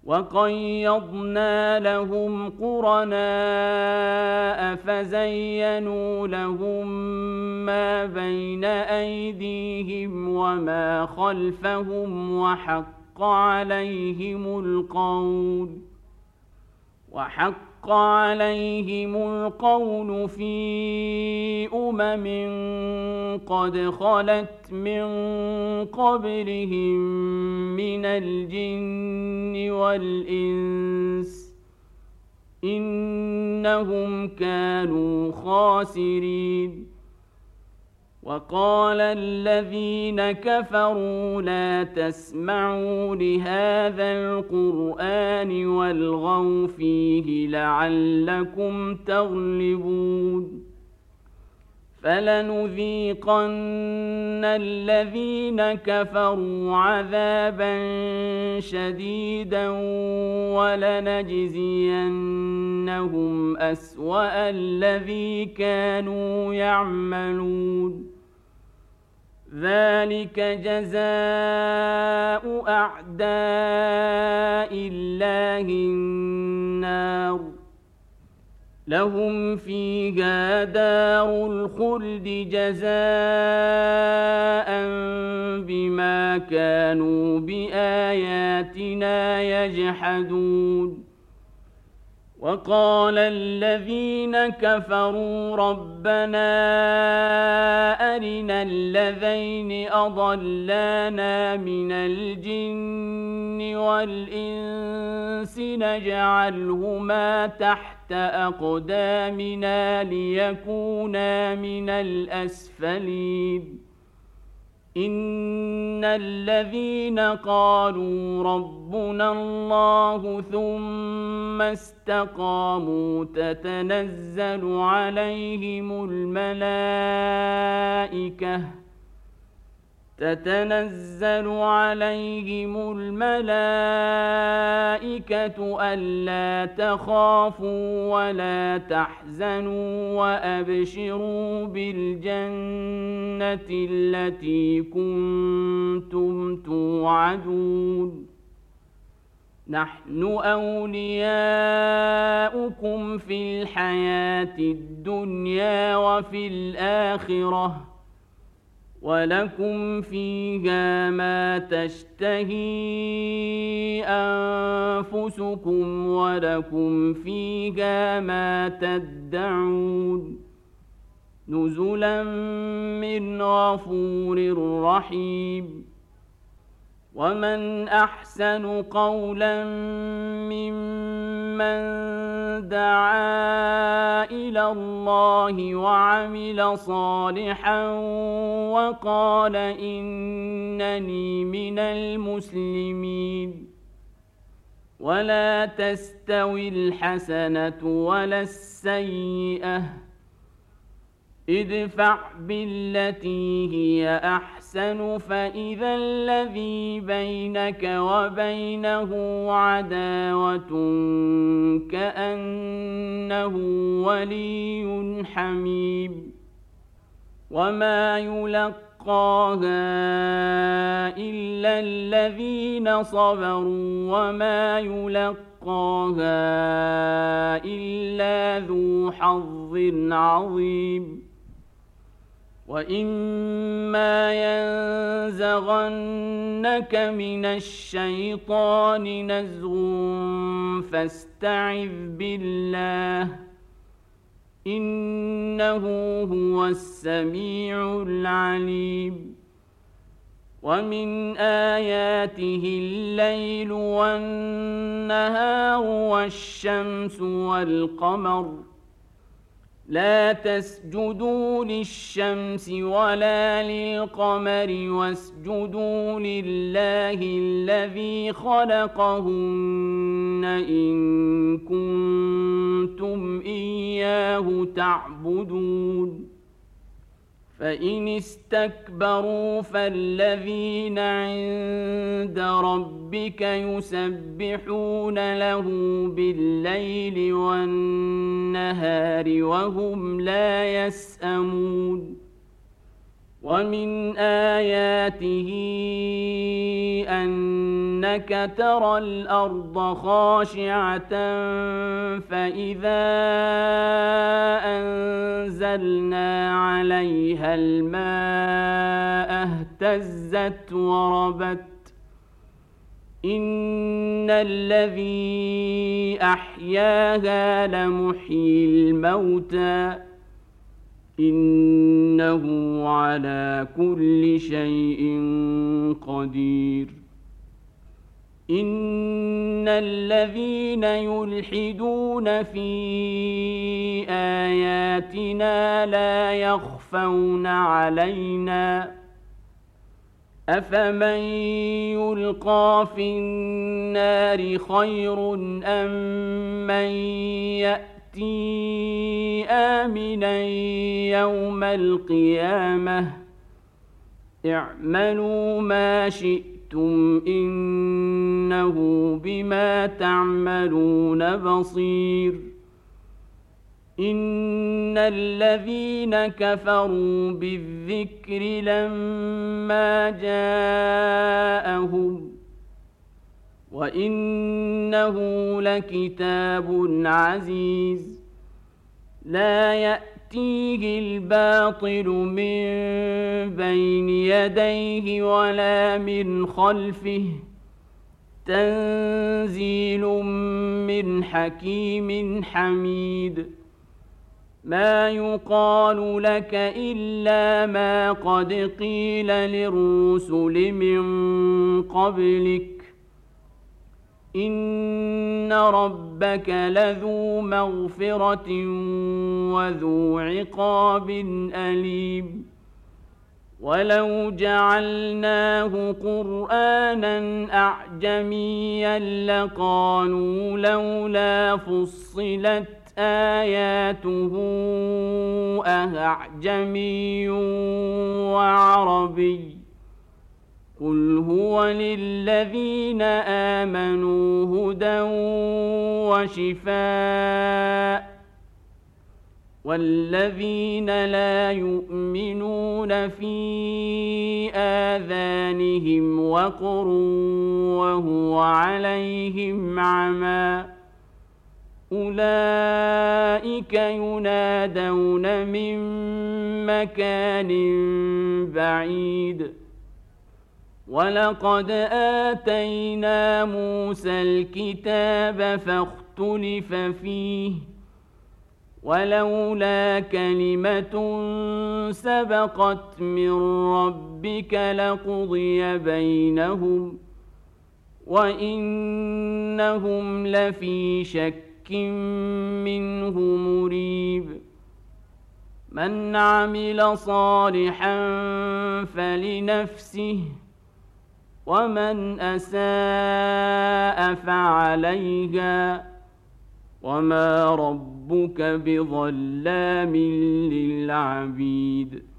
وقيضنا لهم قرناء فزينوا لهم ما بين أيديهم وما خلفهم وحق عليهم القول في قد خلت من قبلهم من الجن والإنس إنهم كانوا خاسرين. وقال الذين كفروا لا تسمعوا لهذا القرآن والغوا فيه لعلكم تغلبون. فلنذيقن الذين كفروا عذابا شديدا ولنجزينهم أسوأ الذي كانوا يعملون. ذلك جزاء أعداء الله النار لهم فيها دار الخلد جزاء بما كانوا بآياتنا يجحدون. وقال الذين كفروا ربنا أرنا الذين أضلانا من الجن والإنس نجعلهما تحت أقدامنا ليكونا من الأسفلين. إن الذين قالوا ربنا الله ثم استقاموا تتنزل عليهم الملائكة ألا تخافوا ولا تحزنوا وأبشروا بالجنة التي كنتم توعدون. نحن أولياؤكم في الحياة الدنيا وفي الآخرة ولكم فيها ما تشتهي أنفسكم ولكم فيها ما تدعون. نزلا من غفور رحيم. ومن أحسن قولا ممن دعا إلى الله وعمل صالحا وقال إنني من المسلمين. ولا تستوي الحسنة ولا السيئة ادفع بالتي هي أحسن فإذا الذي بينك وبينه عداوة كأنه ولي حميم. وما يلقاها إلا الذين صبروا وما يلقاها إلا ذو حظ عظيم. وإما ينزغنك من الشيطان نزغ فاستعذ بالله إنه هو السميع العليم. ومن آياته الليل والنهار والشمس والقمر لا تسجدوا للشمس ولا للقمر واسجدوا لله الذي خلقهن إن كنتم إياه تعبدون. فإن استكبروا فالذين عند ربك يسبحون له بالليل والنهار وهم لا يسأمون. ومن آياته أنك ترى الأرض خاشعة فإذا أنزلنا عليها الماء اهتزت وربت إن الذي أحياها لمحيي الموتى إنه على كل شيء قدير إن الذين يلحدون في آياتنا لا يخفون علينا أفمن يلقى في النار خير أم من يأتي آمنا يوم القيامة اعملوا ما شئتم إنه بما تعملون بصير إن الذين كفروا بالذكر لما جاءهم وإنه لكتاب عزيز لا يأتيه الباطل من بين يديه ولا من خلفه تنزيل من حكيم حميد ما يقال لك إلا ما قد قيل للرسل من قبلك إن ربك لذو مغفرة وذو عقاب أليم ولو جعلناه قرآنا أعجميا لقالوا لولا فصلت آياته أعجمي وعربي قل هو للذين آمنوا هدى وشفاء والذين لا يؤمنون في آذانهم وقر وهو عليهم عمى أولئك ينادون من مكان بعيد ولقد آتينا موسى الكتاب فاختلف فيه ولولا كلمة سبقت من ربك لقضي بينهم وإنهم لفي شك منه مريب من عمل صالحا فلنفسه ومن أساء فعليها وما ربك بظلام للعبيد